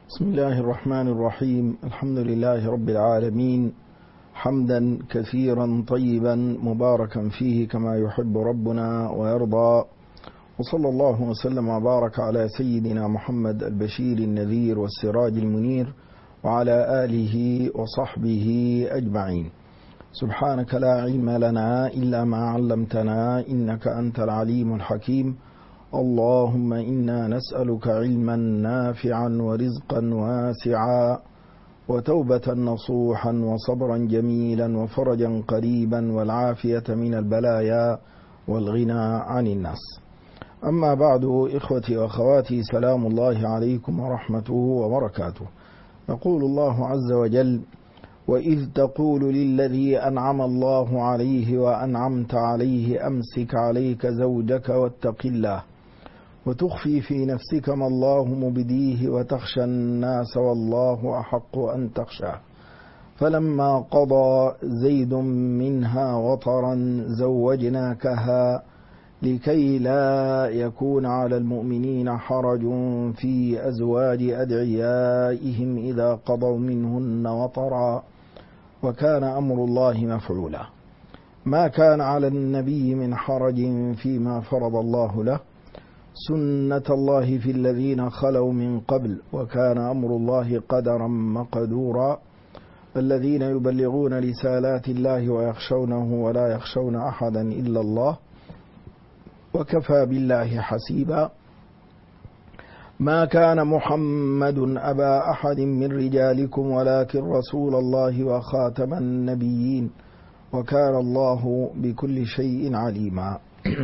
بسم الله الرحمن الرحيم. الحمد لله رب العالمين، حمدا كثيرا طيبا مباركا فيه كما يحب ربنا ويرضى، وصلى الله وسلم وبارك على سيدنا محمد البشير النذير والسراج المنير وعلى آله وصحبه أجمعين. سبحانك لا علم لنا إلا ما علمتنا إنك أنت العليم الحكيم. اللهم إنا نسألك علما نافعا ورزقا واسعا وتوبة نصوحا وصبرا جميلا وفرجا قريبا والعافية من البلايا والغنى عن الناس. أما بعد، إخوتي وأخواتي، سلام الله عليكم ورحمته وبركاته. يقول الله عز وجل: وإذ تقول للذي أنعم الله عليه وأنعمت عليه أمسك عليك زوجك واتق الله وتخفي في نفسك ما الله مبديه وتخشى الناس والله أحق أن تخشاه فلما قضى زيد منها وطرا زوجناكها لكي لا يكون على المؤمنين حرج في أزواج أدعيائهم إذا قضوا منهن وطرا وكان أمر الله مفعولا. ما كان على النبي من حرج فيما فرض الله له، سنة الله في الذين خلوا من قبل، وكان أمر الله قدرا مقدورا. الذين يبلغون رسالات الله ويخشونه ولا يخشون أحدا إلا الله وكفى بالله حسيبا. ما كان محمد أبا أحد من رجالكم ولكن رسول الله وخاتم النبيين وكان الله بكل شيء عليما.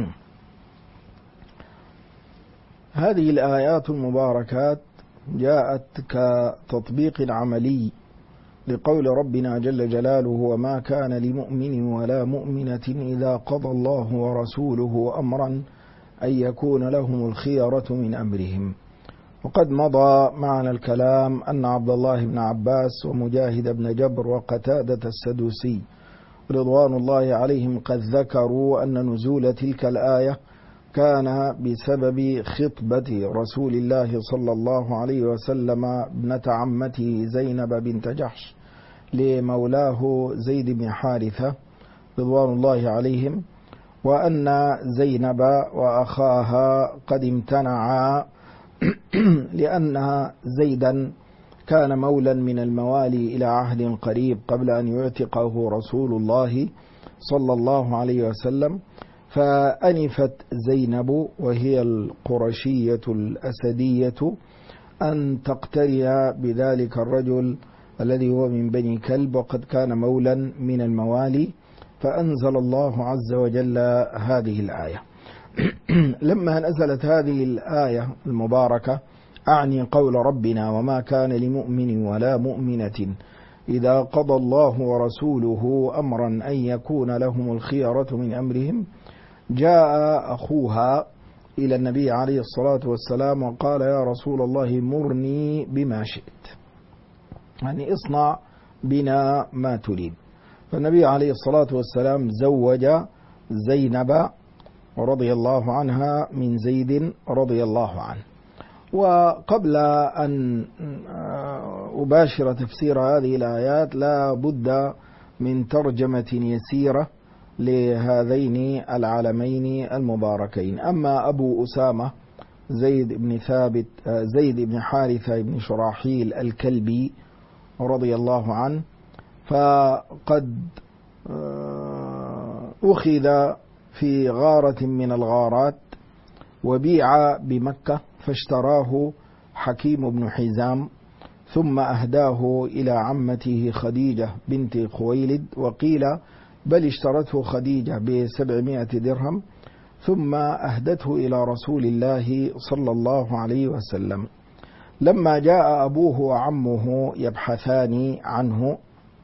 هذه الآيات المباركات جاءت كتطبيق عملي لقول ربنا جل جلاله: وما كان لمؤمن ولا مؤمنة إذا قضى الله ورسوله أمرا أن يكون لهم الخيرة من أمرهم. وقد مضى معنا الكلام أن عبد الله بن عباس ومجاهد بن جبر وقتادة السدوسي رضوان الله عليهم قد ذكروا أن نزول تلك الآية كان بسبب خطبة رسول الله صلى الله عليه وسلم ابنة عمته زينب بنت جحش لمولاه زيد بن حارثة رضوان الله عليهم، وأن زينب وأخاها قد امتنعا لأن زيدا كان مولا من الموالي إلى عهد قريب قبل أن يعتقه رسول الله صلى الله عليه وسلم. فأنفت زينب وهي القرشية الأسدية أن تقتري بذلك الرجل الذي هو من بني كلب وقد كان مولا من الموالي، فأنزل الله عز وجل هذه الآية. لما نزلت هذه الآية المباركة، أعني قول ربنا: وما كان لمؤمن ولا مؤمنة إذا قضى الله ورسوله أمرا أن يكون لهم الخيرة من أمرهم، جاء أخوها إلى النبي عليه الصلاة والسلام وقال: يا رسول الله مرني بما شئت، يعني اصنع بنا ما تريد. فالنبي عليه الصلاة والسلام زوج زينب رضي الله عنها من زيد رضي الله عنه. وقبل أن أباشر تفسير هذه الآيات لا بد من ترجمة يسيرة لهذين العالمين المباركين. أما أبو أسامة زيد بن ثابت زيد بن حارثة بن شراحيل الكلبي رضي الله عنه، فقد أخذ في غارة من الغارات وبيع بمكة، فاشتراه حكيم بن حزام ثم أهداه إلى عمته خديجة بنت خويلد، وقيل بل اشترته خديجة ب700 درهم ثم أهدته إلى رسول الله صلى الله عليه وسلم. لما جاء أبوه وعمه يبحثان عنه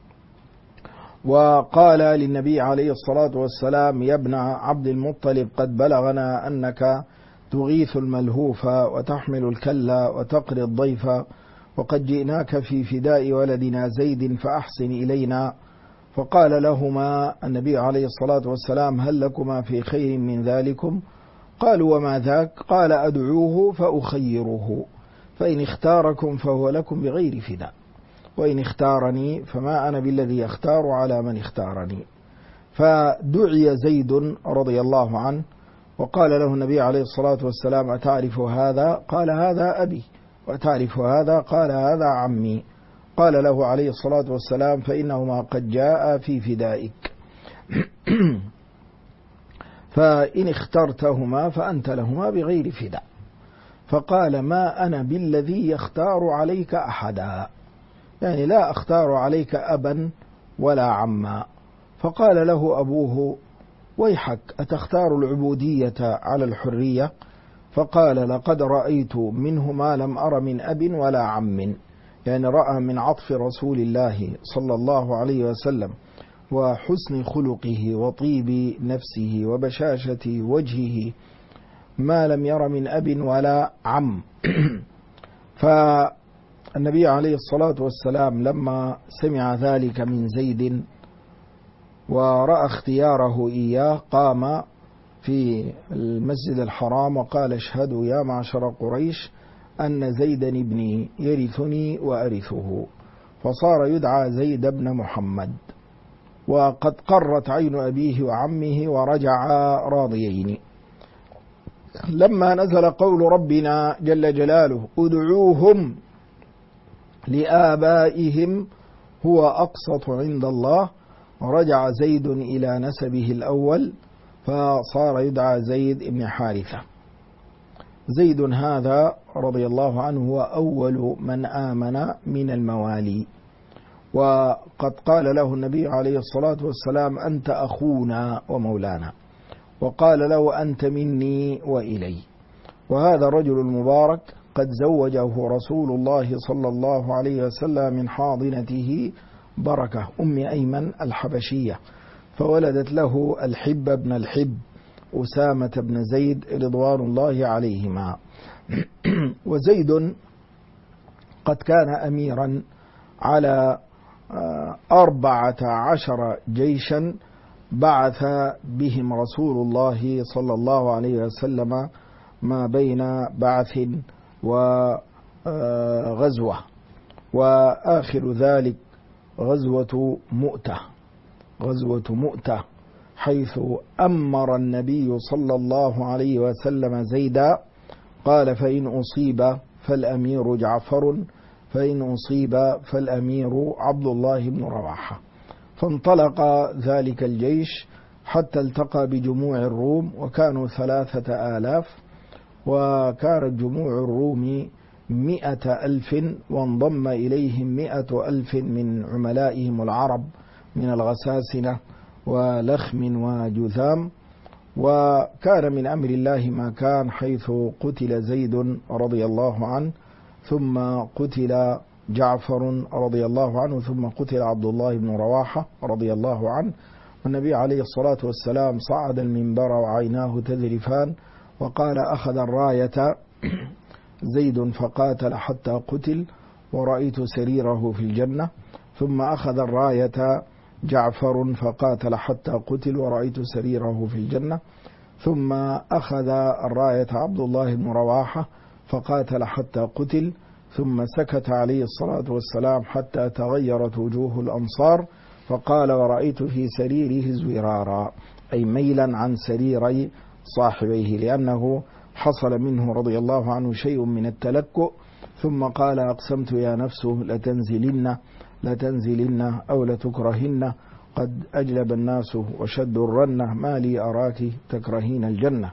وقال للنبي عليه الصلاة والسلام: يا ابن عبد المطلب، قد بلغنا أنك تغيث الملهوف وتحمل الكلا وتقري الضيف، وقد جئناك في فداء ولدنا زيد فأحسن إلينا. فقال لهما النبي عليه الصلاة والسلام: هل لكما في خير من ذلكم؟ قالوا: وما ذاك؟ قال: أدعوه فأخيره، فإن اختاركم فهو لكم بغير فداء، وإن اختارني فما أنا بالذي يختار على من اختارني. فدعي زيد رضي الله عنه وقال له النبي عليه الصلاة والسلام: أتعرف هذا؟ قال: هذا أبي. وأتعرف هذا؟ قال: هذا عمي. قال له عليه الصلاة والسلام: فإنهما قد جاء في فدائك فإن اخترتهما فأنت لهما بغير فداء. فقال: ما أنا بالذي يختار عليك أحدا، يعني لا أختار عليك أبا ولا عما. فقال له أبوه: ويحك، أتختار العبودية على الحرية؟ فقال: لقد رأيت منه ما لم أر من أب ولا عم، يعني رأى من عطف رسول الله صلى الله عليه وسلم وحسن خلقه وطيب نفسه وبشاشة وجهه ما لم ير من أب ولا عم. فالنبي عليه الصلاة والسلام لما سمع ذلك من زيد ورأى اختياره إياه قام في المسجد الحرام وقال: اشهدوا يا معشر قريش أن زيدا ابني يرثني وأرثه. فصار يدعى زيد بن محمد. وقد قرت عين أبيه وعمه ورجعا راضيين. لما نزل قول ربنا جل جلاله: ادعوهم لآبائهم هو أقسط عند الله، رجع زيد إلى نسبه الأول فصار يدعى زيد بن حارثة. زيد هذا رضي الله عنه هو أول من آمن من الموالي، وقد قال له النبي عليه الصلاة والسلام: أنت أخونا ومولانا، وقال له: أنت مني وإلي. وهذا الرجل المبارك قد زوجه رسول الله صلى الله عليه وسلم من حاضنته بركة أم أيمن الحبشية، فولدت له الحب بن الحب أسامة بن زيد رضوان الله عليهما. وزيد قد كان أميرا على 14 جيشا بعث بهم رسول الله صلى الله عليه وسلم ما بين بعث وغزوة، وآخر ذلك غزوة مؤتة، حيث أمر النبي صلى الله عليه وسلم زيدا، قال: فإن أصيب فالأمير جعفر، فإن أصيب فالأمير عبد الله بن رواحة. فانطلق ذلك الجيش حتى التقى بجموع الروم، وكانوا 3000، وكانت جموع الروم 100,000، وانضم إليهم 100,000 من عملائهم العرب من الغساسنة ولخم وجذام. وكان من أمر الله ما كان، حيث قتل زيد رضي الله عنه، ثم قتل جعفر رضي الله عنه، ثم قتل عبد الله بن رواحة رضي الله عنه. والنبي عليه الصلاة والسلام صعد المنبر وعيناه تذرفان وقال: أخذ الراية زيد فقاتل حتى قتل ورأيت سريره في الجنة، ثم أخذ الراية جعفر فقاتل حتى قتل ورأيت سريره في الجنة، ثم أخذ الراية عبد الله بن رواحة فقاتل حتى قتل، ثم سكت عليه الصلاة والسلام حتى تغيرت وجوه الأنصار فقال: ورأيت في سريره زرارا، أي ميلا عن سريري صاحبيه، لأنه حصل منه رضي الله عنه شيء من التلكؤ. ثم قال: أقسمت يا نفس لتنزلن أو لتكرهن، قد أجلب الناس وشدوا الرنة، ما لي أراك تكرهين الجنة.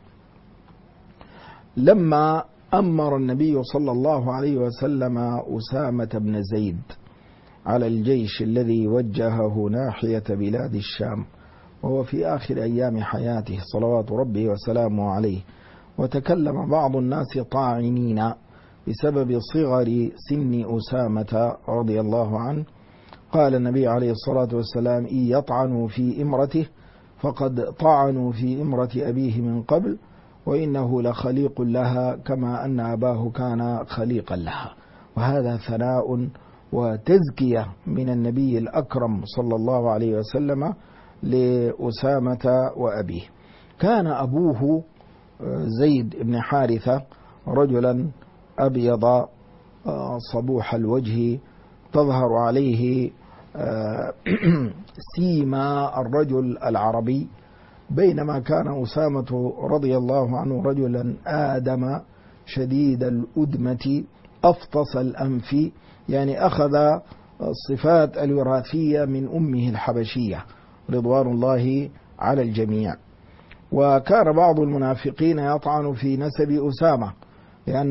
لما أمر النبي صلى الله عليه وسلم أسامة بن زيد على الجيش الذي وجهه ناحية بلاد الشام، وهو في آخر أيام حياته صلوات ربه وسلامه عليه، وتكلم بعض الناس طاعنين بسبب صغر سن أسامة رضي الله عنه، قال النبي عليه الصلاة والسلام: إن يطعنوا في إمرته فقد طعنوا في إمرة أبيه من قبل، وإنه لخليق لها كما أن أباه كان خليقا لها. وهذا ثناء وتزكية من النبي الأكرم صلى الله عليه وسلم لأسامة وأبيه. كان أبوه زيد بن حارثة رجلا أبيض صبوح الوجه، تظهر عليه سيما الرجل العربي، بينما كان أسامة رضي الله عنه رجلا آدم شديد الأدمة أفطس الأنف، يعني أخذ الصفات الوراثية من أمه الحبشية رضوان الله على الجميع. وكان بعض المنافقين يطعن في نسب أسامة لأن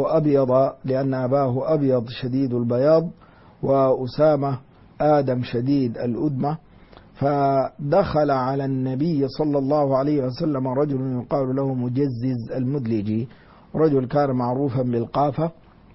أباه أبيض شديد البياض وأسامة آدم شديد الأدمة. فدخل على النبي صلى الله عليه وسلم رجل يقال له مجزز المدلجي، رجل كان معروفا بالقافة،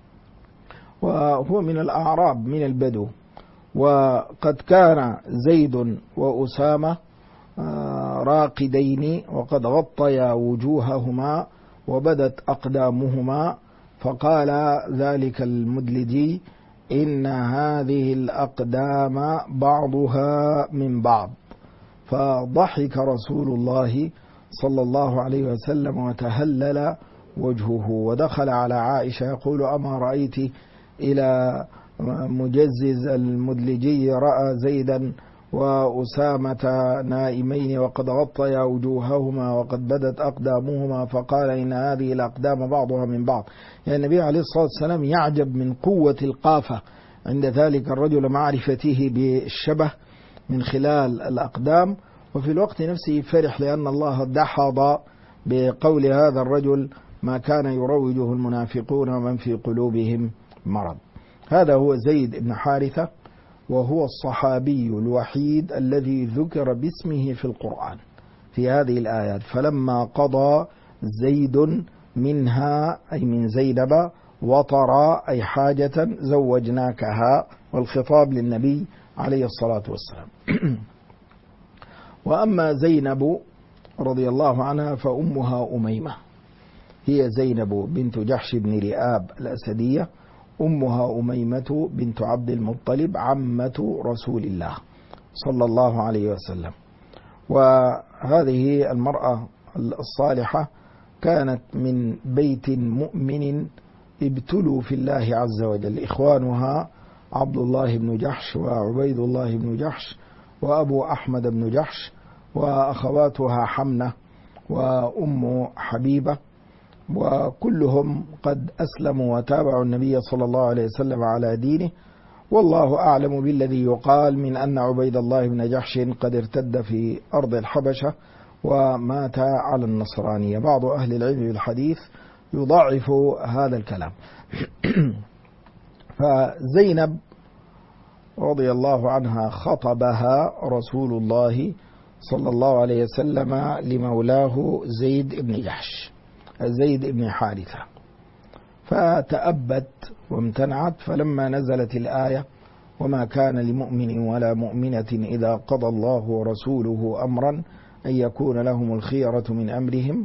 وهو من الأعراب من البدو، وقد كان زيد وأسامة راقدين وقد غطيا وجوههما وبدت أقدامهما، فقال ذلك المدلجي: إن هذه الأقدام بعضها من بعض. فضحك رسول الله صلى الله عليه وسلم وتهلل وجهه، ودخل على عائشة يقول: أما رأيت إلى مجزز المدلجي رأى زيدا وأسامة نائمين وقد غطيا وجوههما وقد بدت أقدامهما، فقال: إن هذه الأقدام بعضها من بعض. يعني النبي عليه الصلاة والسلام يعجب من قوة القافة عند ذلك الرجل، معرفته بالشبه من خلال الأقدام، وفي الوقت نفسه فرح لأن الله دحض بقول هذا الرجل ما كان يروجه المنافقون ومن في قلوبهم مرض. هذا هو زيد بن حارثة، وهو الصحابي الوحيد الذي ذكر باسمه في القرآن في هذه الآيات. فلما قضى زيد منها أي من زينب وطرا أي حاجة زوجناكها، والخطاب للنبي عليه الصلاة والسلام. وأما زينب رضي الله عنها فأمها أميمة، هي زينب بنت جحش بن رئاب الأسدية، أمها أميمة بنت عبد المطلب عمة رسول الله صلى الله عليه وسلم. وهذه المرأة الصالحة كانت من بيت مؤمن ابتلوا في الله عز وجل. إخوانها عبد الله بن جحش وعبيد الله بن جحش وأبو أحمد بن جحش، وأخواتها حمنة وأم حبيبة، وكلهم قد أسلموا وتابعوا النبي صلى الله عليه وسلم على دينه. والله أعلم بالذي يقال من أن عبيد الله بن جحش قد ارتد في أرض الحبشة ومات على النصرانية. بعض أهل العلم بالحديث يضعف هذا الكلام. فزينب رضي الله عنها خطبها رسول الله صلى الله عليه وسلم لمولاه زيد بن جحش زيد بن حارثة، فتأبت وامتنعت. فلما نزلت الآية: وما كان لمؤمن ولا مؤمنة إذا قضى الله ورسوله أمرا أن يكون لهم الخيرة من أمرهم،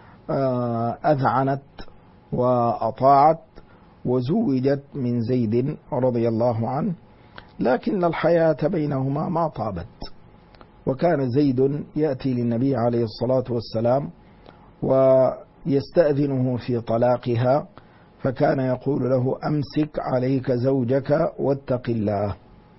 أذعنت وأطاعت وزوجت من زيد رضي الله عنه، لكن الحياة بينهما ما طابت. وكان زيد يأتي للنبي عليه الصلاة والسلام ويستأذنه في طلاقها، فكان يقول له: أمسك عليك زوجك واتق الله.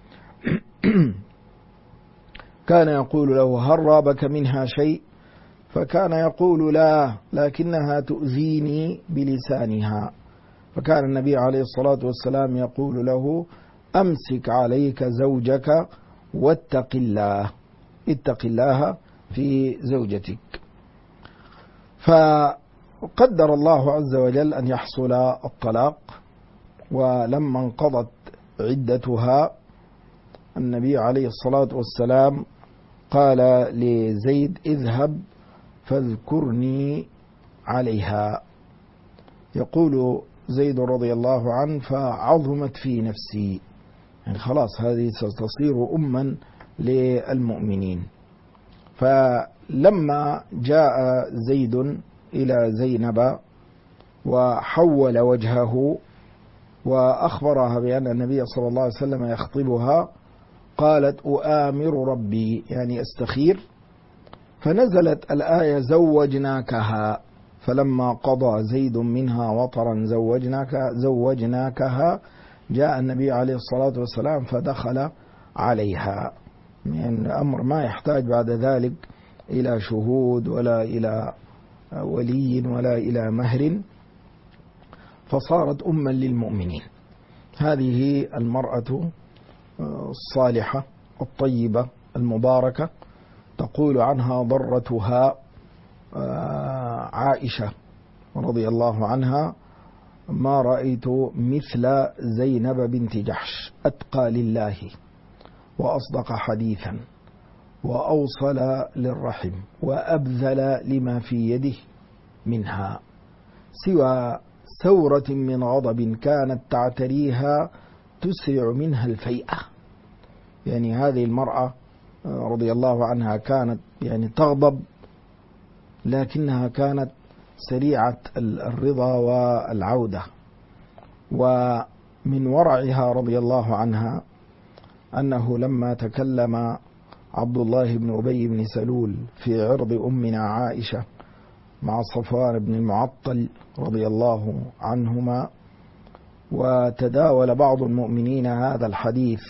كان يقول له: هل رابك منها شيء؟ فكان يقول: لا، لكنها تؤذيني بلسانها. فكان النبي عليه الصلاة والسلام يقول له: أمسك عليك زوجك واتق الله، اتق الله في زوجتك. فقدر الله عز وجل أن يحصل الطلاق، ولما انقضت عدتها النبي عليه الصلاة والسلام قال لزيد: اذهب فاذكرني عليها. يقول زيد رضي الله عنه: فعظمت في نفسي، يعني خلاص هذه ستصير أما للمؤمنين. فلما جاء زيد إلى زينب وحول وجهه وأخبرها بأن النبي صلى الله عليه وسلم يخطبها، قالت: أؤامر ربي، يعني أستخير. فنزلت الآية: زوجناكها، فلما قضى زيد منها وطرا زوجناكها جاء النبي عليه الصلاة والسلام فدخل عليها، من أمر ما يحتاج بعد ذلك إلى شهود ولا إلى ولي ولا إلى مهر، فصارت أما للمؤمنين. هذه المرأة الصالحة الطيبة المباركة تقول عنها ضرتها عائشة رضي الله عنها: ما رأيت مثل زينب بنت جحش، أتقى لله وأصدق حديثا وأوصل للرحم وأبذل لما في يده منها، سوى ثورة من غضب كانت تعتريها تسرع منها الفيئة. يعني هذه المرأة رضي الله عنها كانت يعني تغضب، لكنها كانت سريعة الرضا والعودة. ومن ورعها رضي الله عنها أنه لما تكلم عبد الله بن أبي بن سلول في عرض أمنا عائشة مع صفوان بن المعطل رضي الله عنهما، وتداول بعض المؤمنين هذا الحديث،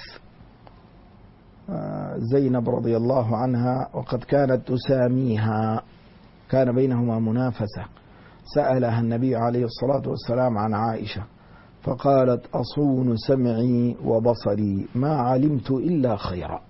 زينب رضي الله عنها وقد كانت تساميها، كان بينهما منافسة، سألها النبي عليه الصلاة والسلام عن عائشة فقالت: أصون سمعي وبصري ما علمت إلا خيرا.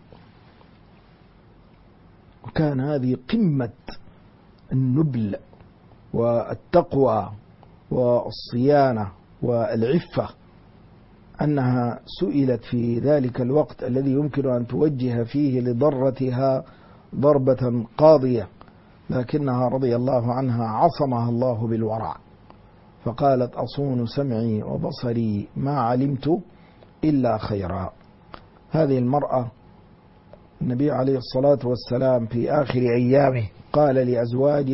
وكان هذه قمة النبل والتقوى والصيانة والعفة، أنها سئلت في ذلك الوقت الذي يمكن أن توجه فيه لضرتها ضربة قاضية، لكنها رضي الله عنها عصمها الله بالورع، فقالت: أصون سمعي وبصري ما علمت إلا خيرا. هذه المرأة النبي عليه الصلاة والسلام في آخر أيامه قال لأزواجه: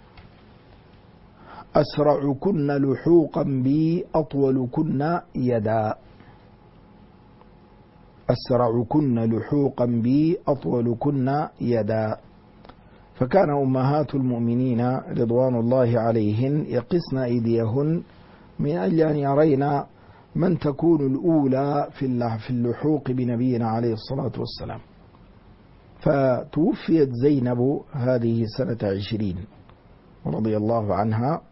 أسرعكن لحوقا بي أطولكن يدا، أسرعكن لحوقا بي أطولكن يدا. فكان أمهات المؤمنين رضوان الله عليهن يقسن أيديهن من أجل أن يرين من تكون الأولى في اللحوق بنبينا عليه الصلاة والسلام. فتوفيت زينب هذه سنة 20 رضي الله عنها،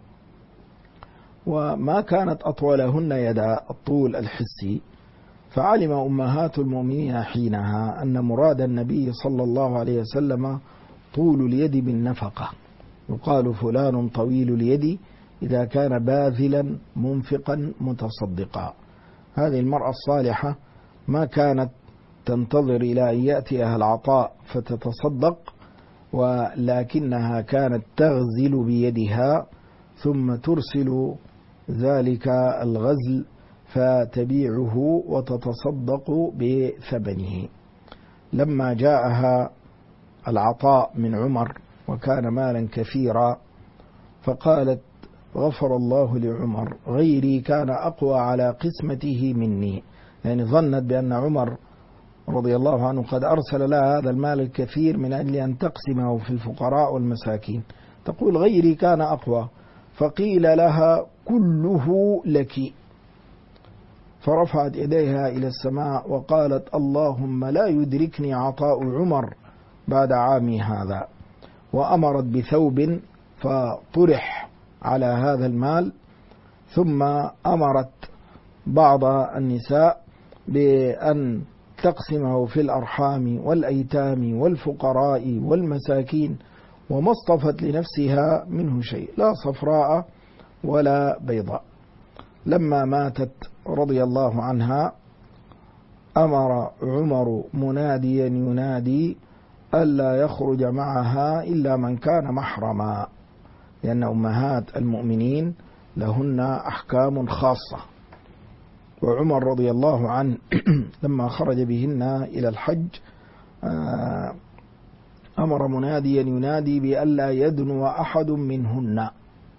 وما كانت أطولهن يدا الطول الحسي، فعلم أمهات المؤمنين حينها أن مراد النبي صلى الله عليه وسلم طول اليد بالنفقة، يقال فلان طويل اليد إذا كان باذلا منفقا متصدقا. هذه المرأة الصالحة ما كانت تنتظر إلى أن يأتيها العطاء فتتصدق، ولكنها كانت تغزل بيدها ثم ترسل ذلك الغزل فتبيعه وتتصدق بثمنه. لما جاءها العطاء من عمر وكان مالا كثيرا فقالت: غفر الله لعمر، غيري كان أقوى على قسمته مني، يعني ظنت بأن عمر رضي الله عنه قد أرسل لها هذا المال الكثير من أجل أن تقسمه في الفقراء والمساكين، تقول: غيري كان أقوى. فقيل لها: كله لك. فرفعت يديها إلى السماء وقالت: اللهم لا يدركني عطاء عمر بعد عامي هذا. وأمرت بثوب فطرح على هذا المال، ثم أمرت بعض النساء بأن تقسمه في الأرحام والأيتام والفقراء والمساكين، وما اصطفت لنفسها منه شيء، لا صفراء ولا بيضاء. لما ماتت رضي الله عنها أمر عمر مناديا ينادي ألا يخرج معها إلا من كان محرما، لأن أمهات المؤمنين لهن أحكام خاصة. وعمر رضي الله عنه لما خرج بهن إلى الحج أمر مناديا ينادي بألا يدنو أحد منهن.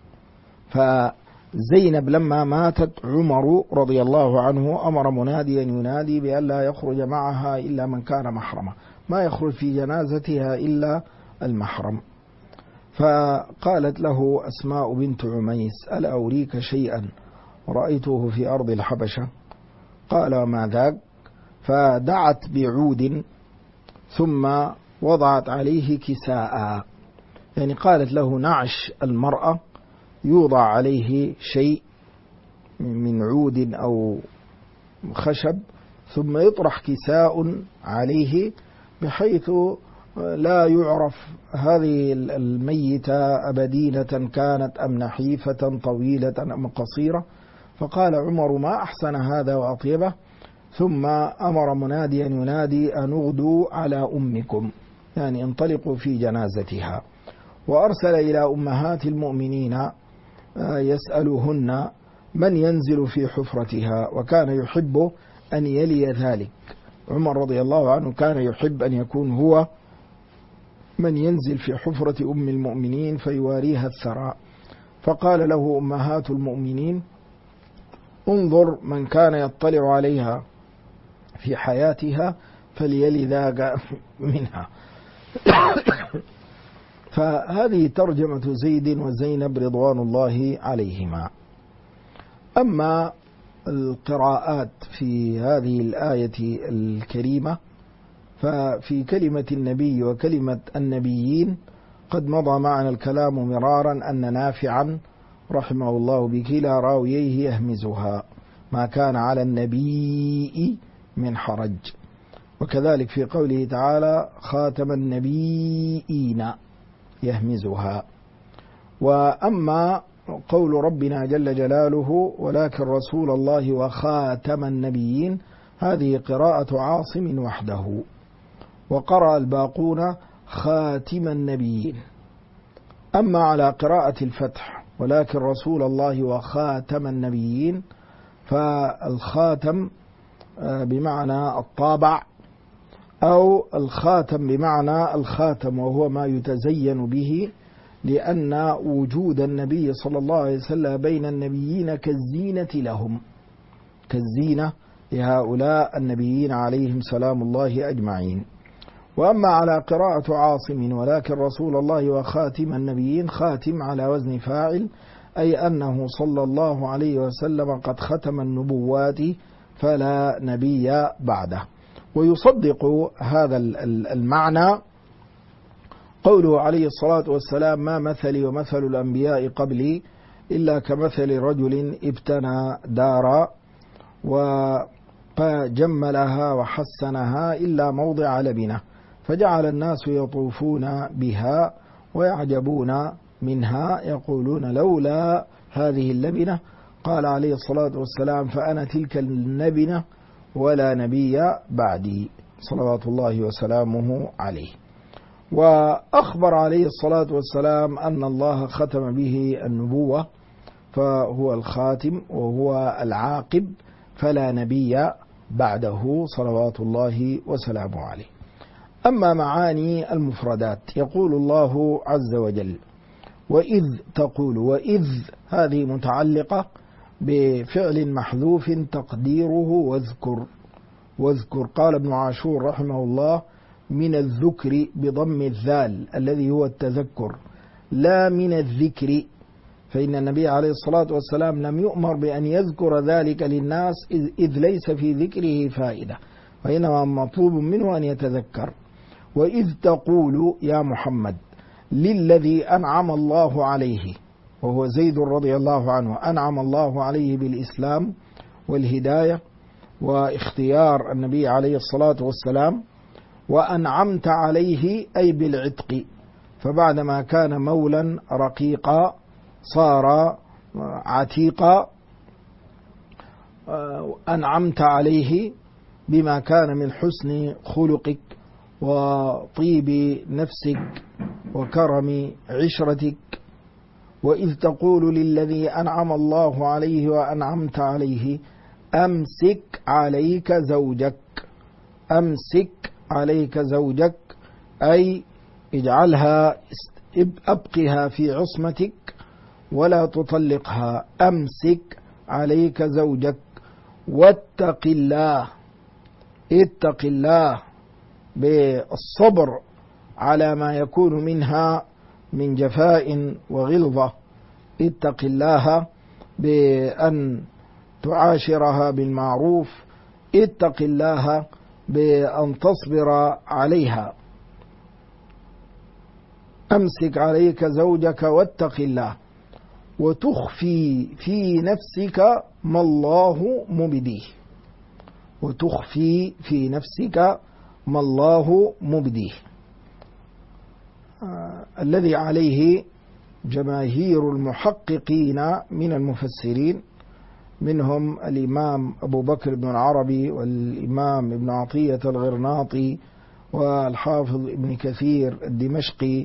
فزينب لما ماتت عمر رضي الله عنه أمر مناديا ينادي بألا يخرج معها إلا من كان محرما، ما يخرج في جنازتها إلا المحرم. فقالت له أسماء بنت عميس: ألا أريك شيئا رأيته في أرض الحبشة؟ قال: ما ذاك؟ فدعت بعود ثم وضعت عليه كساء، يعني قالت له: نعش المرأة يوضع عليه شيء من عود أو خشب ثم يطرح كساء عليه بحيث لا يعرف هذه الميتة أبدينة كانت أم نحيفة طويلة أم قصيرة. فقال عمر: ما أحسن هذا وأطيبه. ثم أمر مناديا ينادي: أن اغدوا على أمكم، يعني انطلقوا في جنازتها. وأرسل إلى أمهات المؤمنين يسألهن من ينزل في حفرتها، وكان يحب أن يلي ذلك. عمر رضي الله عنه كان يحب أن يكون هو من ينزل في حفرة أم المؤمنين فيواريها الثراء. فقال له أمهات المؤمنين: انظر من كان يطلع عليها في حياتها فليلي ذاك منها. فهذه ترجمة زيد وزينب رضوان الله عليهما. أما القراءات في هذه الآية الكريمة ففي كلمة النبي وكلمة النبيين قد مضى معنا الكلام مرارا أن نافعا رحمه الله بكلا راويه يهمزها، ما كان على النبي من حرج. وكذلك في قوله تعالى: خاتم النبيين يهمزها. وأما قول ربنا جل جلاله: ولكن رسول الله وخاتم النبيين، هذه قراءة عاصم وحده، وقرأ الباقون خاتم النبيين. أما على قراءة الفتح: ولكن رسول الله وخاتم النبيين، فالخاتم بمعنى الطابع، أو الخاتم بمعنى الخاتم وهو ما يتزين به، لأن وجود النبي صلى الله عليه وسلم بين النبيين كالزينة لهم، كالزينة لهؤلاء النبيين عليهم سلام الله أجمعين. وأما على قراءة عاصم: ولكن رسول الله وخاتم النبيين، خاتم على وزن فاعل، أي أنه صلى الله عليه وسلم قد ختم النبوات فلا نبي بعده. ويصدق هذا المعنى قوله عليه الصلاة والسلام: ما مثلي ومثل الأنبياء قبلي إلا كمثل رجل ابتنى دارا وجملها وحسنها إلا موضع لبنه، فجعل الناس يطوفون بها ويعجبون منها يقولون: لولا هذه اللبنة. قال عليه الصلاة والسلام: فأنا تلك اللبنة ولا نبي بعدي، صلوات الله وسلامه عليه. وأخبر عليه الصلاة والسلام أن الله ختم به النبوة، فهو الخاتم وهو العاقب، فلا نبي بعده، صلوات الله وسلامه عليه. أما معاني المفردات: يقول الله عز وجل: وإذ تقول. وإذ هذه متعلقة بفعل محذوف تقديره واذكر. واذكر، قال ابن عاشور رحمه الله: من الذكر بضم الذال الذي هو التذكر، لا من الذكر، فإن النبي عليه الصلاة والسلام لم يؤمر بأن يذكر ذلك للناس إذ ليس في ذكره فائدة، وإنما مطلوب منه أن يتذكر. وإذ تقول يا محمد للذي أنعم الله عليه، وهو زيد رضي الله عنه، أنعم الله عليه بالإسلام والهداية واختيار النبي عليه الصلاة والسلام، وأنعمت عليه أي بالعتق، فبعدما كان مولا رقيقا صار عتيقا، أنعمت عليه بما كان من حسن خلقك وطيب نفسك وكرم عشرتك. وإذ تقول للذي أنعم الله عليه وأنعمت عليه: أمسك عليك زوجك. أمسك عليك زوجك أي اجعلها، أبقها في عصمتك ولا تطلقها. أمسك عليك زوجك واتق الله. اتق الله بالصبر على ما يكون منها من جفاء وغلظة. اتق الله بأن تعاشرها بالمعروف، اتق الله بأن تصبر عليها. أمسك عليك زوجك واتق الله، وتخفي في نفسك ما الله مبديه، وتخفي في نفسك ما الله مبديه. الذي عليه جماهير المحققين من المفسرين، منهم الإمام أبو بكر بن العربي والإمام ابن عطية الغرناطي والحافظ ابن كثير الدمشقي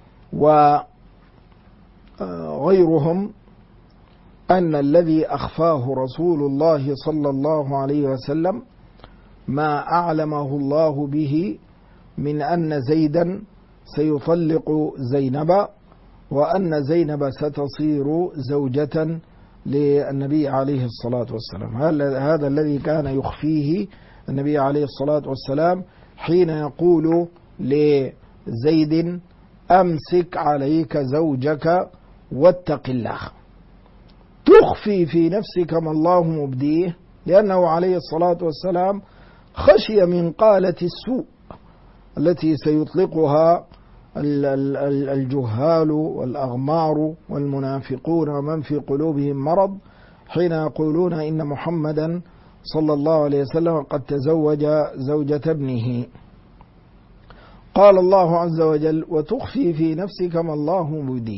وغيرهم، أن الذي أخفاه رسول الله صلى الله عليه وسلم ما أعلمه الله به من أن زيدا سيطلق زينب، وأن زينب ستصير زوجة للنبي عليه الصلاة والسلام. هذا الذي كان يخفيه النبي عليه الصلاة والسلام حين يقول لزيد أمسك عليك زوجك واتق الله. تخفي في نفسك ما الله مبديه، لأنه عليه الصلاة والسلام خشي من قالة السوء التي سيطلقها الجهال والأغمار والمنافقون ومن في قلوبهم مرض حين يقولون إن محمدا صلى الله عليه وسلم قد تزوج زوجة ابنه. قال الله عز وجل وتخفي في نفسك ما الله مبديه.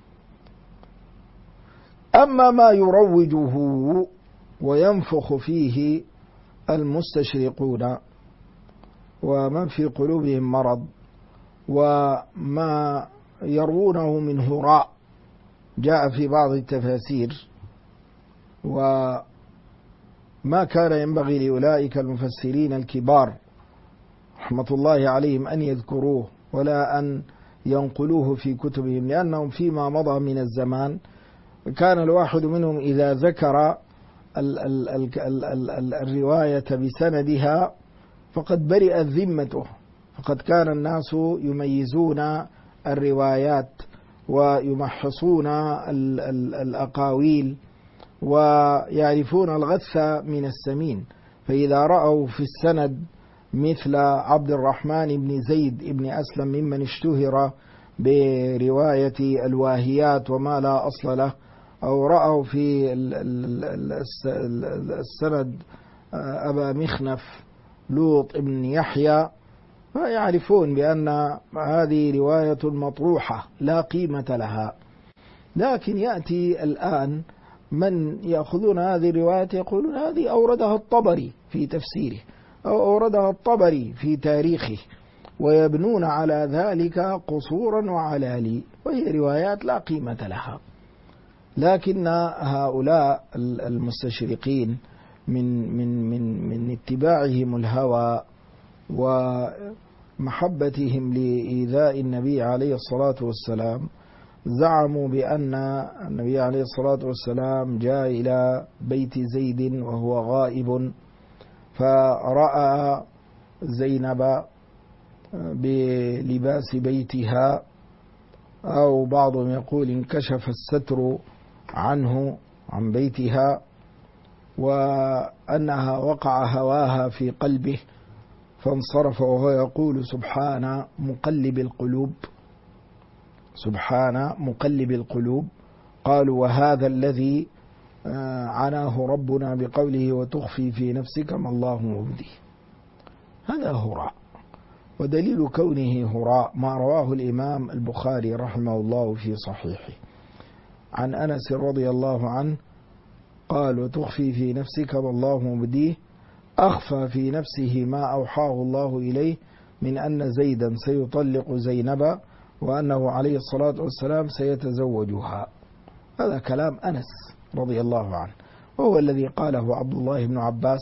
أما ما يروجه وينفخ فيه المستشرقون ومن في قلوبهم مرض، وما يروونه من هراء جاء في بعض التفاسير، وما كان ينبغي لأولئك المفسرين الكبار رحمة الله عليهم أن يذكروه ولا أن ينقلوه في كتبهم، لأنهم فيما مضى من الزمان كان الواحد منهم إذا ذكر الرواية بسندها فقد برئت ذمته، فقد كان الناس يميزون الروايات ويمحصون الأقاويل ويعرفون الغث من السمين، فإذا رأوا في السند مثل عبد الرحمن بن زيد بن أسلم ممن اشتهر برواية الواهيات وما لا أصل له، أو رأوا في السند أبا مخنف لوط بن يحيى، فيعرفون بأن هذه رواية مطروحة لا قيمة لها. لكن يأتي الآن من يأخذون هذه الرواية يقولون هذه أوردها الطبري في تفسيره أو أوردها الطبري في تاريخه، ويبنون على ذلك قصورا وعلالي، وهي روايات لا قيمة لها. لكن هؤلاء المستشرقين من اتباعهم الهوى ومحبتهم لإيذاء النبي عليه الصلاة والسلام زعموا بأن النبي عليه الصلاة والسلام جاء إلى بيت زيد وهو غائب، فرأى زينب بلباس بيتها، أو بعضهم يقول انكشف الستر عنه عن بيتها، وأنها وقع هواها في قلبه فانصرف وهو يقول سبحان مقلب القلوب، سبحان مقلب القلوب. قالوا وهذا الذي عناه ربنا بقوله وتخفي في نفسك ما الله مبديه. هذا هراء، ودليل كونه هراء ما رواه الإمام البخاري رحمه الله في صحيحه عن أنس رضي الله عنه قال وتخفي في نفسك ما الله مبديه، أخفى في نفسه ما أوحاه الله إليه من أن زيدا سيطلق زينب وأنه عليه الصلاة والسلام سيتزوجها. هذا كلام أنس رضي الله عنه، وهو الذي قاله عبد الله بن عباس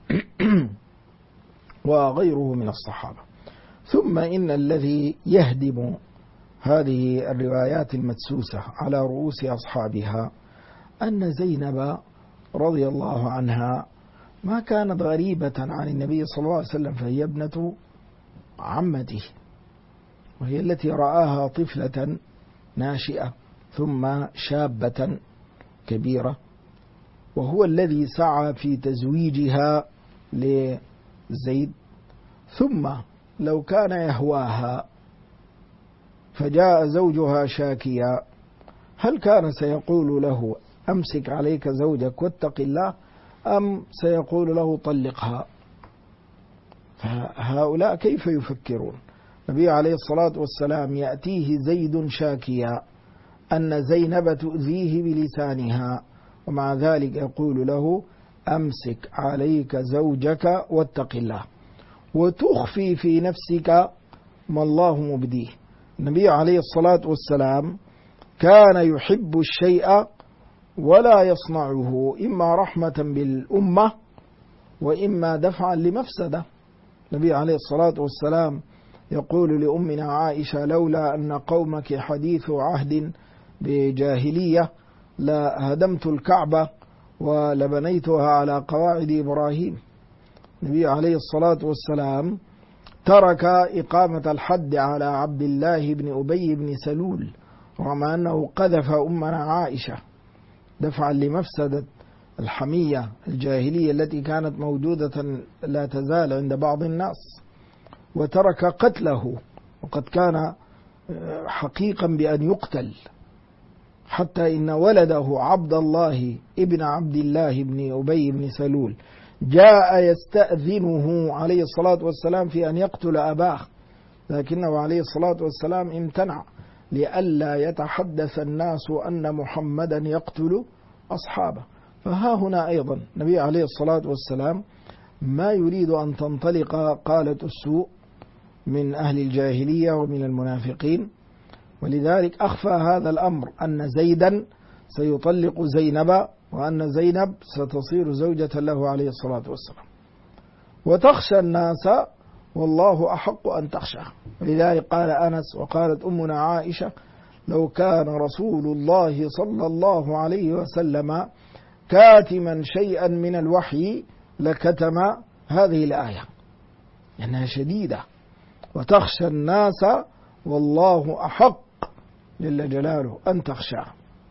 وغيره من الصحابة. ثم إن الذي يهدم هذه الروايات المدسوسة على رؤوس أصحابها أن زينب رضي الله عنها ما كانت غريبة عن النبي صلى الله عليه وسلم، فهي ابنة عمته، وهي التي رآها طفلة ناشئة ثم شابة كبيرة، وهو الذي سعى في تزويجها لزيد. ثم لو كان يهواها فجاء زوجها شاكيا، هل كان سيقول له أمسك عليك زوجك واتق الله، أم سيقول له طلقها؟ فهؤلاء كيف يفكرون؟ النبي عليه الصلاة والسلام يأتيه زيد شاكيا أن زينب تؤذيه بلسانها، ومع ذلك يقول له أمسك عليك زوجك واتق الله، وتخفي في نفسك ما الله مبديه. النبي عليه الصلاة والسلام كان يحب الشيء ولا يصنعه، إما رحمة بالأمة وإما دفعا لمفسدة. النبي عليه الصلاة والسلام يقول لأمنا عائشة: لولا أن قومك حديث عهد بجاهلية لهدمت الكعبة ولبنيتها على قواعد إبراهيم. النبي عليه الصلاة والسلام ترك إقامة الحد على عبد الله بن أبي بن سلول رغم أنه قذف أمنا عائشة دفعا لمفسدة الحمية الجاهلية التي كانت موجودة لا تزال عند بعض الناس، وترك قتله، وقد كان حقيقا بأن يقتل، حتى إن ولده عبد الله ابن عبد الله بن أبي بن سلول جاء يستأذنه عليه الصلاة والسلام في أن يقتل أباه، لكنه عليه الصلاة والسلام امتنع لئلا يتحدث الناس أن محمدا يقتل أصحابه. فها هنا أيضا النبي عليه الصلاة والسلام ما يريد أن تنطلق قالة السوء من أهل الجاهلية ومن المنافقين، ولذلك أخفى هذا الأمر أن زيدا سيطلق زينب، وأن زينب ستصير زوجة له عليه الصلاة والسلام. وتخشى الناس والله أحق أن تخشى، ولذلك قال أنس وقالت أمنا عائشة: لو كان رسول الله صلى الله عليه وسلم كاتما شيئا من الوحي لكتم هذه الآية، لأنها شديدة. وتخشى الناس والله أحق جل جلاله أن تخشى.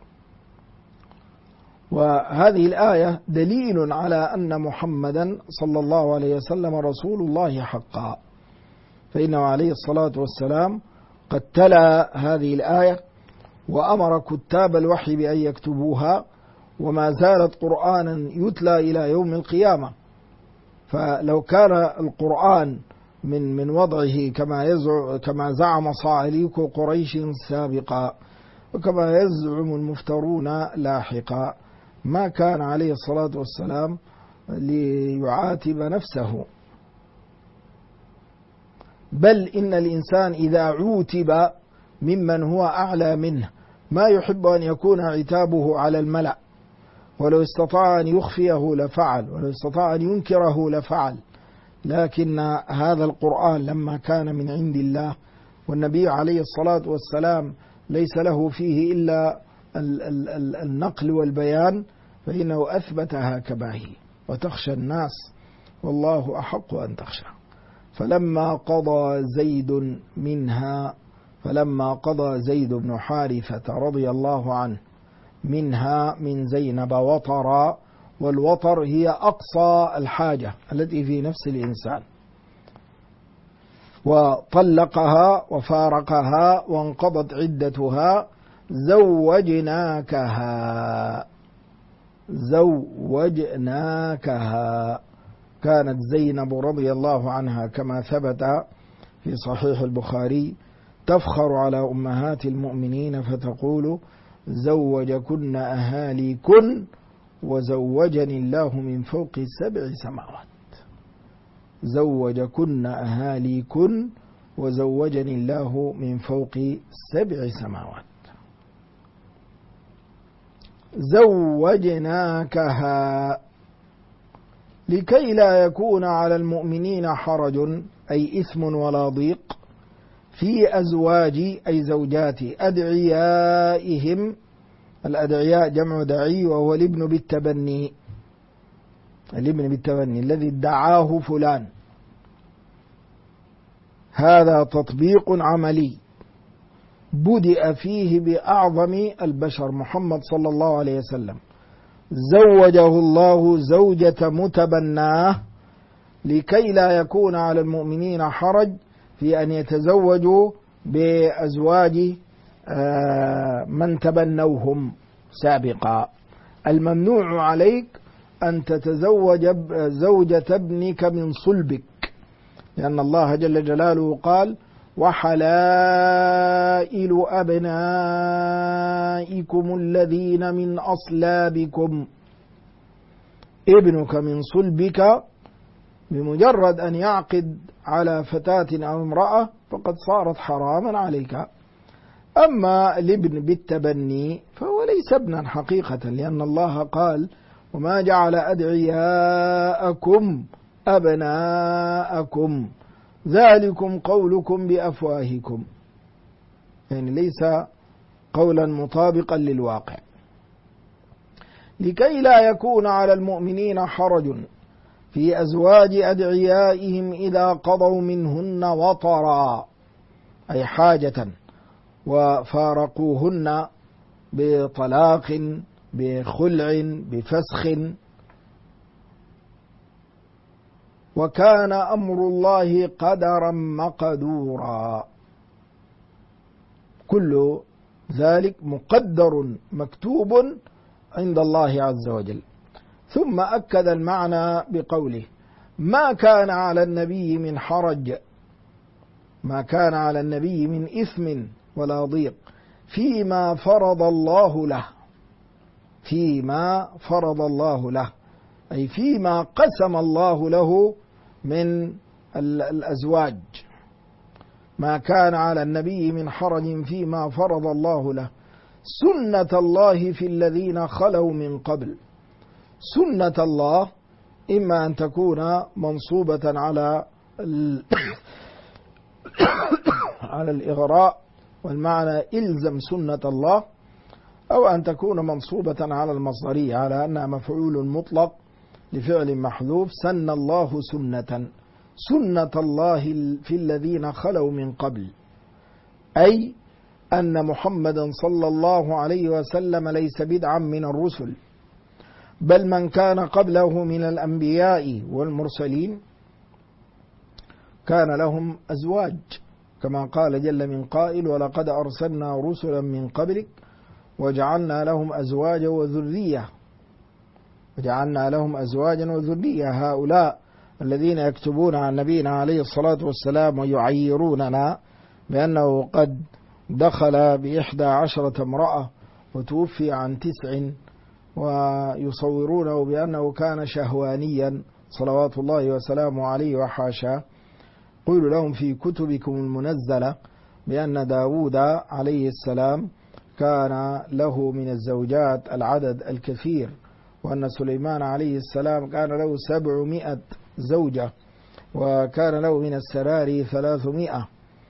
وهذه الآية دليل على أن محمدا صلى الله عليه وسلم رسول الله حقا، فإنه عليه الصلاة والسلام قد تلا هذه الآية وأمر كتاب الوحي بأن يكتبوها، وما زالت قرآنا يتلى إلى يوم القيامة. فلو كان القرآن من وضعه كما زعم صاعليك قريش سابقا، وكما يزعم المفترون لاحقا، ما كان عليه الصلاة والسلام ليعاتب نفسه، بل إن الإنسان إذا عوتب ممن هو أعلى منه ما يحب أن يكون عتابه على الملأ، ولو استطاع أن يخفيه لفعل، ولو استطاع أن ينكره لفعل. لكن هذا القرآن لما كان من عند الله، والنبي عليه الصلاة والسلام ليس له فيه إلا النقل والبيان، فإنه أثبتها كباهي. وتخشى الناس والله أحق أن تخشى. فلما قضى زيد بن حارثة رضي الله عنه منها من زينب وطرا، والوطر هي أقصى الحاجة التي في نفس الإنسان، وطلقها وفارقها وانقضت عدتها زوجناكها. كانت زينب رضي الله عنها كما ثبت في صحيح البخاري تفخر على أمهات المؤمنين فتقول: زوجكن أهاليكن وزوجني الله من فوق 7 سماوات. زوجكن أهاليكن وزوجني الله من فوق 7 سماوات. زوجناكها لكي لا يكون على المؤمنين حرج، أي إثم ولا ضيق، في أزواج أي زوجات أدعيائهم. الأدعياء جمع دعي، وهو الابن بالتبني، الذي ادعاه فلان. هذا تطبيق عملي بدأ فيه بأعظم البشر محمد صلى الله عليه وسلم، زوجه الله زوجة متبناه لكي لا يكون على المؤمنين حرج في أن يتزوجوا بأزواج من تبنوهم سابقا. الممنوع عليك أن تتزوج زوجة ابنك من صلبك، لأن الله جل جلاله قال: وحلائل أبنائكم الذين من أصلابكم. ابنك من صلبك بمجرد أن يعقد على فتاة أو امرأة فقد صارت حراما عليك. أما الابن بالتبني فهو ليس ابنا حقيقة، لأن الله قال: وما جعل أدعياءكم أبناءكم ذلكم قولكم بأفواهكم، يعني ليس قولا مطابقا للواقع. لكي لا يكون على المؤمنين حرج في أزواج أدعيائهم إذا قضوا منهن وطرا، أي حاجة وفارقوهن بطلاق، بخلع، بفسخ. وكان أمر الله قدرا مقدورا، كل ذلك مقدر مكتوب عند الله عز وجل. ثم أكد المعنى بقوله: ما كان على النبي من حرج، ما كان على النبي من إثم ولا ضيق فيما فرض الله له، فيما فرض الله له أي فيما قسم الله له من الأزواج. ما كان على النبي من حرج فيما فرض الله له، سنة الله في الذين خلوا من قبل. سنة الله إما أن تكون منصوبة على على الإغراء والمعنى إلزم سنة الله، أو أن تكون منصوبة على المصدرية على أنها مفعول مطلق لفعل محذوف. سن الله سنة، سنة الله في الذين خلوا من قبل، أي أن محمدا صلى الله عليه وسلم ليس بدعا من الرسل، بل من كان قبله من الأنبياء والمرسلين كان لهم أزواج، كما قال جل من قائل: ولقد أرسلنا رسلا من قبلك وجعلنا لهم أزواجا وذرية، وجعلنا لهم أزواجا وذرية. هؤلاء الذين يكتبون عن نبينا عليه الصلاة والسلام ويعيروننا بأنه قد دخل ب11 امرأة وتوفي عن 9، ويصورونه بأنه كان شهوانيا صلوات الله وسلامه عليه وحاشاه. قولوا لهم في كتبكم المنزلة بأن داود عليه السلام كان له من الزوجات العدد الكثير، وأن سليمان عليه السلام كان له 700 زوجة، وكان له من السراري 300،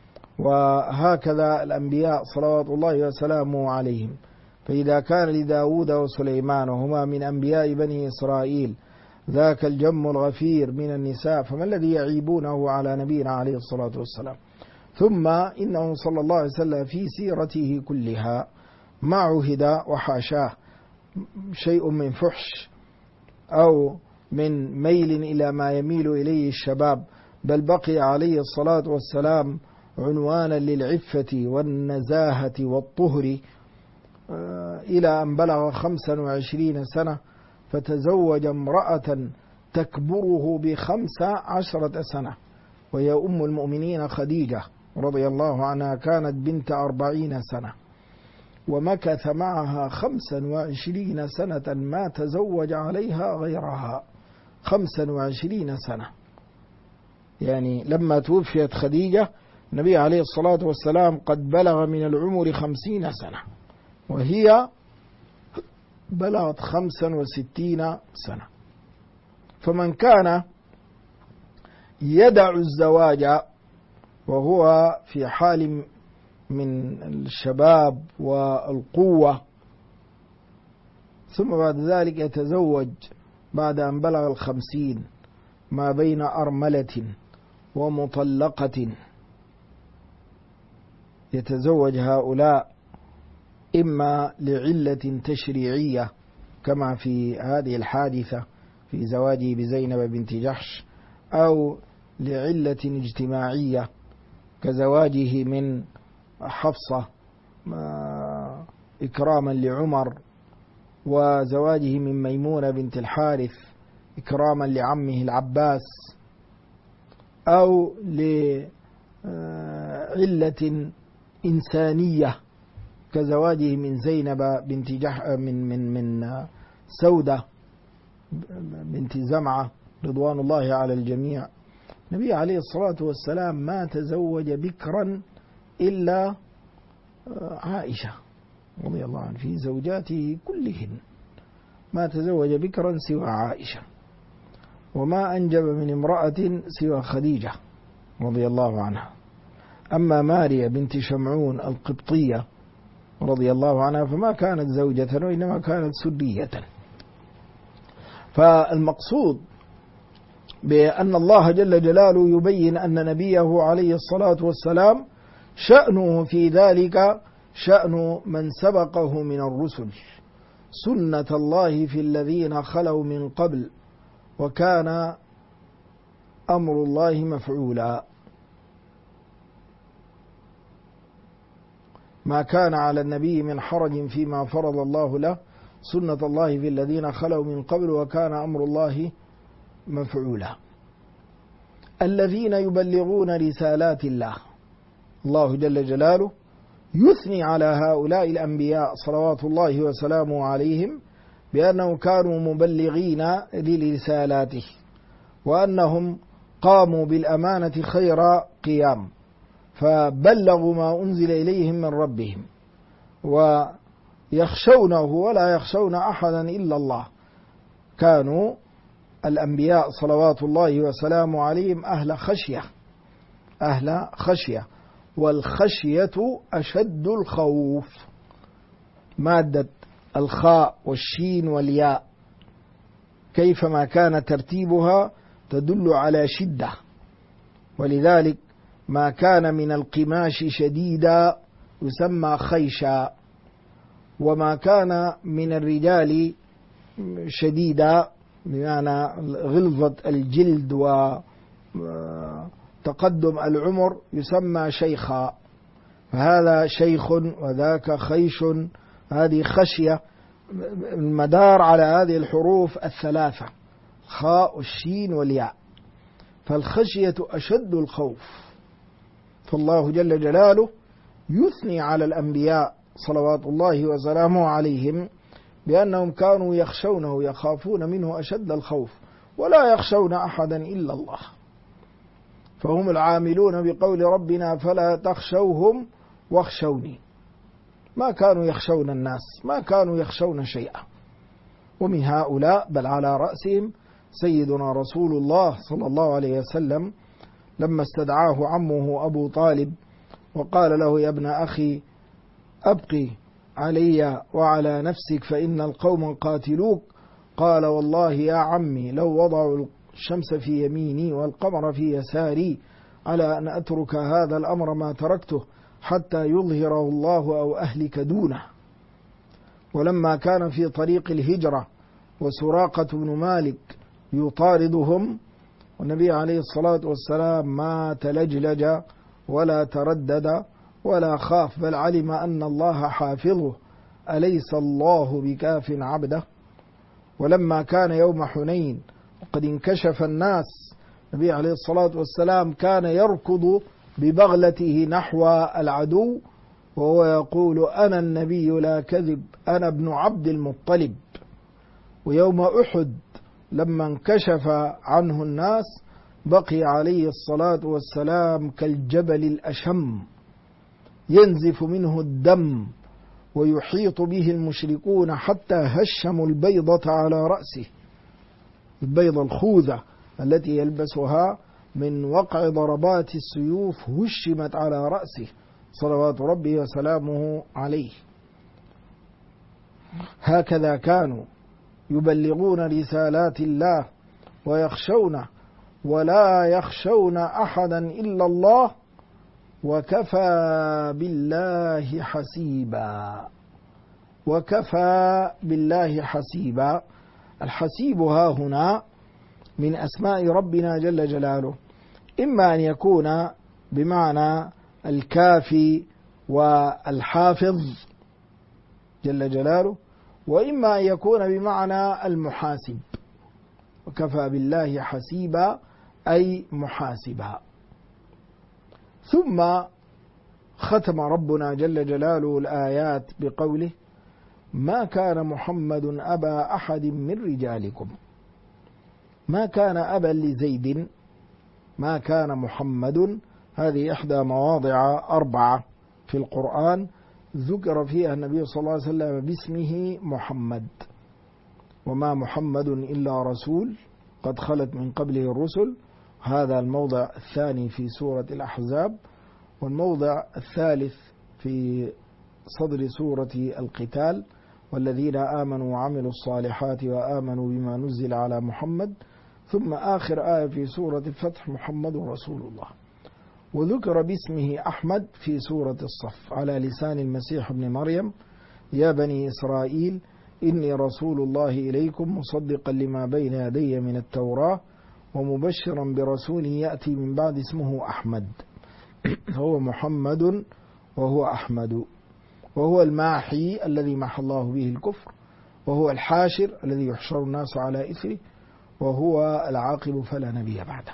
وهكذا الأنبياء صلوات الله وسلامه عليهم. فإذا كان لداود وسليمان وهما من أنبياء بني إسرائيل ذاك الجم الغفير من النساء، فما الذي يعيبونه على نبينا عليه الصلاة والسلام؟ ثم إنه صلى الله عليه وسلم في سيرته كلها ما عهد وحاشاه شيء من فحش أو من ميل إلى ما يميل إليه الشباب، بل بقي عليه الصلاة والسلام عنوانا للعفة والنزاهة والطهر إلى أن بلغ 25 سنة، فتزوج امرأة تكبره ب15 سنة، وهي أم المؤمنين خديجة رضي الله عنها، كانت بنت 40 سنة، ومكث معها 25 سنة ما تزوج عليها غيرها. 25 سنة، يعني لما توفيت خديجة النبي عليه الصلاة والسلام قد بلغ من العمر 50 سنة، وهي بلغت 65 سنة. فمن كان يدع الزواج وهو في حال من الشباب والقوة، ثم بعد ذلك يتزوج بعد أن بلغ 50 ما بين أرملة ومطلقة، يتزوج هؤلاء إما لعلة تشريعية كما في هذه الحادثة في زواجه بزينب بنت جحش، أو لعلة اجتماعية كزواجه من حفصة إكراما لعمر، وزواجه من ميمونة بنت الحارث إكراما لعمه العباس، أو لعلة إنسانية كزواجه من زينب بنت من سودة بنت زمعة رضوان الله على الجميع. النبي عليه الصلاة والسلام ما تزوج بكرا إلا عائشة رضي الله عنها، في زوجاته كلهن ما تزوج بكرا سوى عائشة، وما أنجب من امرأة سوى خديجة رضي الله عنها. أما ماريا بنت شمعون القبطية رضي الله عنها فما كانت زوجة وإنما كانت سرية. فالمقصود بأن الله جل جلاله يبين أن نبيه عليه الصلاة والسلام شأنه في ذلك شأن من سبقه من الرسل، سنة الله في الذين خلوا من قبل، وكان أمر الله مفعولا. ما كان على النبي من حرج فيما فرض الله له، سنة الله في الذين خلوا من قبل، وكان أمر الله مفعولا. الذين يبلغون رسالات الله، الله جل جلاله يثني على هؤلاء الأنبياء صلوات الله وسلامه عليهم بأنهم كانوا مبلغين لرسالاته، وأنهم قاموا بالأمانة خير قيام، فبلغوا ما أنزل إليهم من ربهم، ويخشونه ولا يخشون أحدا إلا الله. كانوا الأنبياء صلوات الله وسلامه عليهم أهل خشية، والخشية أشد الخوف. مادة الخاء والشين والياء كيفما كان ترتيبها تدل على شدة، ولذلك ما كان من القماش شديدا يسمى خيشا، وما كان من الرجال شديدا بمعنى غلظة الجلد وتقدم العمر يسمى شيخا. فهذا شيخ وذاك خيش، هذه خشية، المدار على هذه الحروف الثلاثة خاء والشين والياء، فالخشية أشد الخوف. فالله جل جلاله يثني على الأنبياء صلوات الله وسلامه عليهم بأنهم كانوا يخشونه، يخافون منه أشد الخوف، ولا يخشون أحدا إلا الله. فهم العاملون بقول ربنا فلا تخشوهم واخشوني. ما كانوا يخشون الناس، ما كانوا يخشون شيئا. ومن هؤلاء بل على رأسهم سيدنا رسول الله صلى الله عليه وسلم لما استدعاه عمه أبو طالب وقال له يا ابن أخي أبقي علي وعلى نفسك فإن القوم قاتلوك، قال والله يا عمي لو وضعوا الشمس في يميني والقمر في يساري على أن أترك هذا الأمر ما تركته حتى يظهره الله أو أهلك دونه. ولما كان في طريق الهجرة وسراقة بن مالك يطاردهم، والنبي عليه الصلاة والسلام ما تلجلج ولا تردد ولا خاف، بل علم أن الله حافظه، أليس الله بكاف عبده. ولما كان يوم حنين وقد انكشف الناس، النبي عليه الصلاة والسلام كان يركض ببغلته نحو العدو وهو يقول أنا النبي لا كذب، أنا ابن عبد المطلب. ويوم أحد لما انكشف عنه الناس بقي عليه الصلاة والسلام كالجبل الأشم ينزف منه الدم ويحيط به المشركون حتى هشموا البيضة على رأسه، البيضة الخوذة التي يلبسها من وقع ضربات السيوف هشمت على رأسه صلوات ربه وسلامه عليه. هكذا كانوا يبلغون رسالات الله ويخشونه ولا يخشون أحدا إلا الله، وكفى بالله حسيبا. وكفى بالله حسيبا. الحسيب ها هنا من أسماء ربنا جل جلاله، إما أن يكون بمعنى الكافي والحافظ جل جلاله، وإما أن يكون بمعنى المحاسب. وكفى بالله حسيبا أي محاسبا. ثم ختم ربنا جل جلاله الآيات بقوله: ما كان محمد أبا أحد من رجالكم. ما كان أبا لزيد، ما كان محمد. هذه إحدى مواضع 4 في القرآن ذكر فيها النبي صلى الله عليه وسلم باسمه محمد. وما محمد إلا رسول قد خلت من قبله الرسل. هذا الموضع الثاني في سورة الأحزاب، والموضع الثالث في صدر سورة القتال: والذين آمنوا وعملوا الصالحات وآمنوا بما نزل على محمد. ثم آخر آية في سورة الفتح: محمد رسول الله. وذكر باسمه أحمد في سورة الصف على لسان المسيح ابن مريم: يا بني إسرائيل إني رسول الله إليكم مصدقا لما بين يدي من التوراة ومبشرا برسول يأتي من بعد اسمه أحمد. هو محمد وهو أحمد، وهو الماحي الذي محى الله به الكفر، وهو الحاشر الذي يحشر الناس على إثره، وهو العاقب فلا نبي بعده.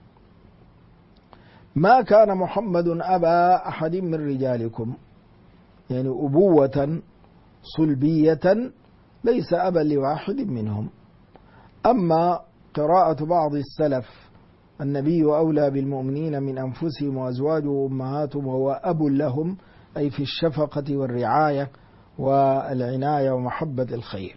ما كان محمد أبا أحد من رجالكم، يعني أبوة صلبية، ليس أبا لواحد منهم. أما قراءة بعض السلف: النبي أولى بالمؤمنين من أنفسهم وأزواجه أمهاتهم وهو أب لهم، أي في الشفقة والرعاية والعناية ومحبة الخير.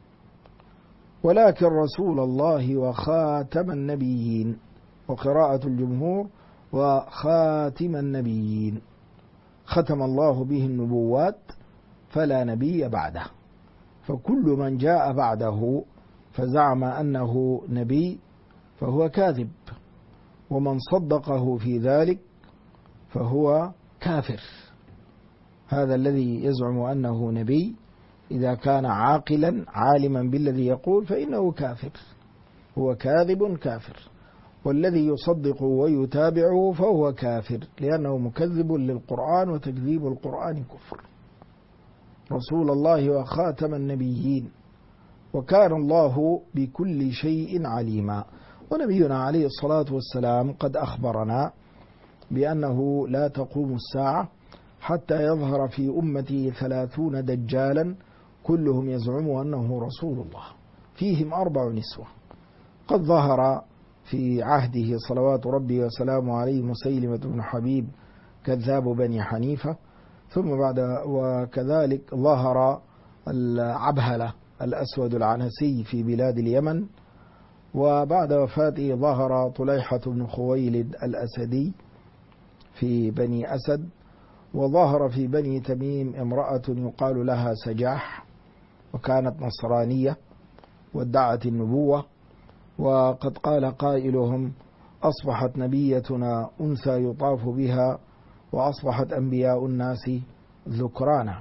ولكن رسول الله وخاتم النبيين. وقراءة الجمهور: وخاتم النبيين. ختم الله به النبوات فلا نبي بعده. فكل من جاء بعده فزعم أنه نبي فهو كاذب، ومن صدقه في ذلك فهو كافر. هذا الذي يزعم أنه نبي إذا كان عاقلا عالما بالذي يقول فإنه كافر، هو كاذب كافر. والذي يصدق ويتابعه فهو كافر، لأنه مكذب للقرآن، وتكذيب القرآن كفر. رسول الله وخاتم النبيين. وكان الله بكل شيء عليما. ونبينا عليه الصلاة والسلام قد أخبرنا بأنه لا تقوم الساعة حتى يظهر في أمتي 30 دجالا كلهم يزعم أنه رسول الله، فيهم 4 نسوة. قد ظهر في عهده صلوات ربي وسلامه عليه مسيلمة بن حبيب كذاب بني حنيفة، ثم بعد وكذلك ظهر العبهلة الأسود العنسي في بلاد اليمن، وبعد وفاته ظهر طليحة بن خويلد الأسدي في بني أسد، وظهر في بني تميم امرأة يقال لها سجاح، وكانت نصرانية وادعت النبوة. وقد قال قائلهم: أصبحت نبيتنا أنثى يطاف بها، وأصبحت أنبياء الناس ذكرانا.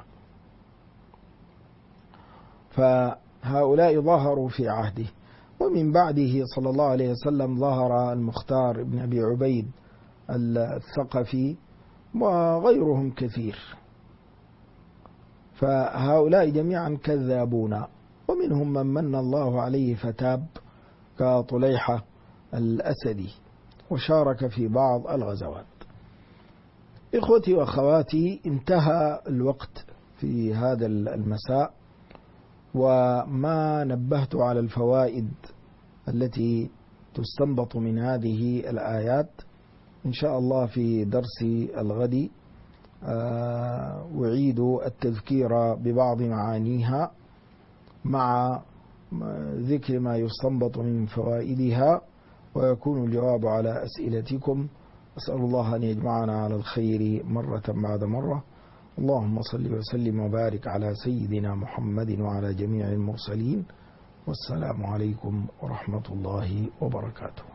فهؤلاء ظهروا في عهده. ومن بعده صلى الله عليه وسلم ظهر المختار بن أبي عبيد الثقفي وغيرهم كثير. فهؤلاء جميعا كذابون، ومنهم من من الله عليه فتاب كطليحة الأسدي وشارك في بعض الغزوات. إخوتي وأخواتي، انتهى الوقت في هذا المساء، وما نبهت على الفوائد التي تستنبط من هذه الآيات إن شاء الله في درس الغد أعيد التذكير ببعض معانيها مع ذكر ما يستنبط من فوائدها، ويكون الجواب على أسئلتكم. أسأل الله أن يجمعنا على الخير مرة بعد مرة. اللهم صل وسلم وبارك على سيدنا محمد وعلى جميع المرسلين، والسلام عليكم ورحمة الله وبركاته.